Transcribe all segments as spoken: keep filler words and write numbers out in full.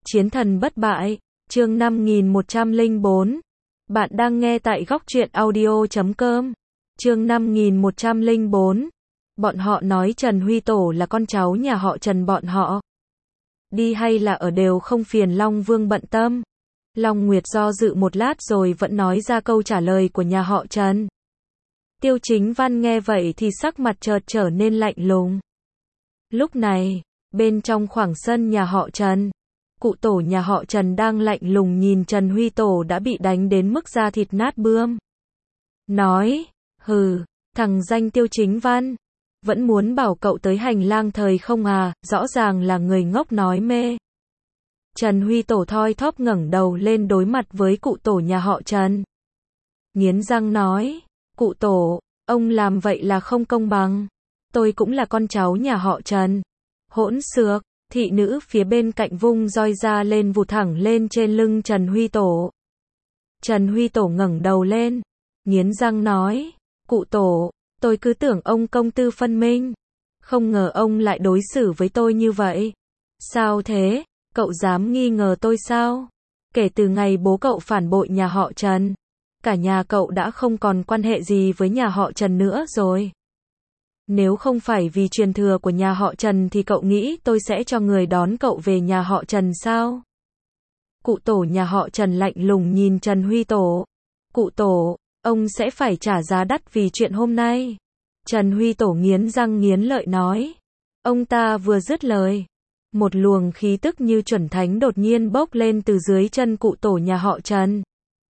Chiến thần bất bại, chương năm nghìn một trăm lẻ bốn. Bạn đang nghe tại góc truyện audio chấm com. Chương năm nghìn một trăm lẻ bốn. Bọn họ nói Trần Huy Tổ là con cháu nhà họ Trần bọn họ. Đi hay là ở đều không phiền Long Vương bận tâm. Long Nguyệt do dự một lát rồi vẫn nói ra câu trả lời của nhà họ Trần. Tiêu Chính Văn nghe vậy thì sắc mặt chợt trở nên lạnh lùng. Lúc này, bên trong khoảng sân nhà họ Trần, cụ tổ nhà họ Trần đang lạnh lùng nhìn Trần Huy Tổ đã bị đánh đến mức da thịt nát bươm. Nói, hừ, thằng danh Tiêu Chính Văn, vẫn muốn bảo cậu tới hành lang thời không à, rõ ràng là người ngốc nói mê. Trần Huy Tổ thoi thóp ngẩng đầu lên đối mặt với cụ tổ nhà họ Trần. Nghiến răng nói, cụ tổ, ông làm vậy là không công bằng. Tôi cũng là con cháu nhà họ Trần. Hỗn xược. Thị nữ phía bên cạnh vung roi ra lên vụt thẳng lên trên lưng Trần Huy Tổ. Trần Huy Tổ ngẩng đầu lên, nghiến răng nói, cụ tổ, tôi cứ tưởng ông công tư phân minh. Không ngờ ông lại đối xử với tôi như vậy. Sao thế? Cậu dám nghi ngờ tôi sao? Kể từ ngày bố cậu phản bội nhà họ Trần, cả nhà cậu đã không còn quan hệ gì với nhà họ Trần nữa rồi. Nếu không phải vì truyền thừa của nhà họ Trần thì cậu nghĩ tôi sẽ cho người đón cậu về nhà họ Trần sao? Cụ tổ nhà họ Trần lạnh lùng nhìn Trần Huy Tổ. Cụ tổ, ông sẽ phải trả giá đắt vì chuyện hôm nay. Trần Huy Tổ nghiến răng nghiến lợi nói. Ông ta vừa dứt lời, một luồng khí tức như chuẩn thánh đột nhiên bốc lên từ dưới chân cụ tổ nhà họ Trần.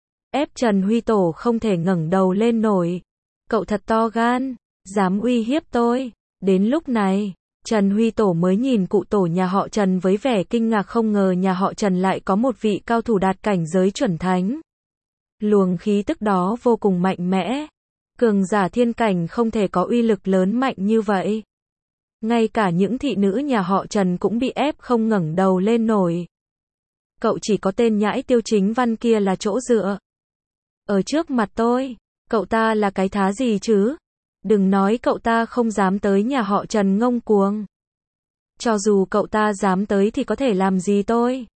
Ép Trần Huy Tổ không thể ngẩng đầu lên nổi. Cậu thật to gan, dám uy hiếp tôi. Đến lúc này, Trần Huy Tổ mới nhìn cụ tổ nhà họ Trần với vẻ kinh ngạc, không ngờ nhà họ Trần lại có một vị cao thủ đạt cảnh giới chuẩn thánh. Luồng khí tức đó vô cùng mạnh mẽ. Cường giả thiên cảnh không thể có uy lực lớn mạnh như vậy. Ngay cả những thị nữ nhà họ Trần cũng bị ép không ngẩng đầu lên nổi. Cậu chỉ có tên nhãi Tiêu Chính Văn kia là chỗ dựa. Ở trước mặt tôi, cậu ta là cái thá gì chứ? Đừng nói cậu ta không dám tới nhà họ Trần ngông cuồng. Cho dù cậu ta dám tới thì có thể làm gì tôi?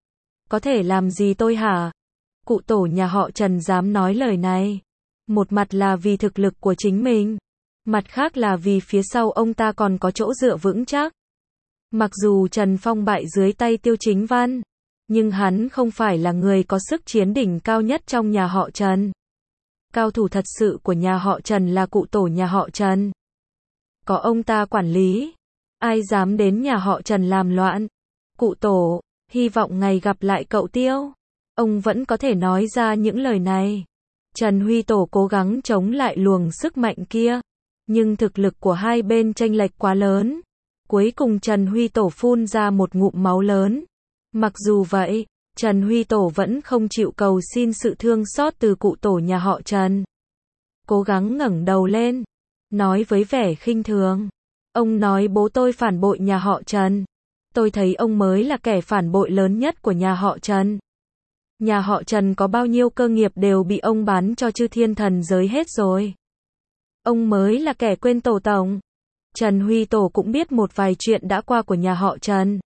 Có thể làm gì tôi hả? Cụ tổ nhà họ Trần dám nói lời này. Một mặt là vì thực lực của chính mình. Mặt khác là vì phía sau ông ta còn có chỗ dựa vững chắc. Mặc dù Trần Phong bại dưới tay Tiêu Chính Văn, nhưng hắn không phải là người có sức chiến đỉnh cao nhất trong nhà họ Trần. Cao thủ thật sự của nhà họ Trần là cụ tổ nhà họ Trần. Có ông ta quản lý, ai dám đến nhà họ Trần làm loạn. Cụ tổ, hy vọng ngày gặp lại cậu Tiêu, ông vẫn có thể nói ra những lời này. Trần Huy Tổ cố gắng chống lại luồng sức mạnh kia, nhưng thực lực của hai bên chênh lệch quá lớn. Cuối cùng Trần Huy Tổ phun ra một ngụm máu lớn. Mặc dù vậy, Trần Huy Tổ vẫn không chịu cầu xin sự thương xót từ cụ tổ nhà họ Trần. Cố gắng ngẩng đầu lên, nói với vẻ khinh thường. Ông nói bố tôi phản bội nhà họ Trần. Tôi thấy ông mới là kẻ phản bội lớn nhất của nhà họ Trần. Nhà họ Trần có bao nhiêu cơ nghiệp đều bị ông bán cho chư thiên thần giới hết rồi. Ông mới là kẻ quên tổ tổng. Trần Huy Tổ cũng biết một vài chuyện đã qua của nhà họ Trần.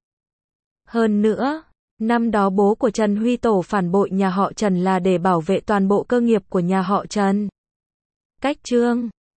Hơn nữa, năm đó bố của Trần Huy Tổ phản bội nhà họ Trần là để bảo vệ toàn bộ cơ nghiệp của nhà họ Trần. Cách chương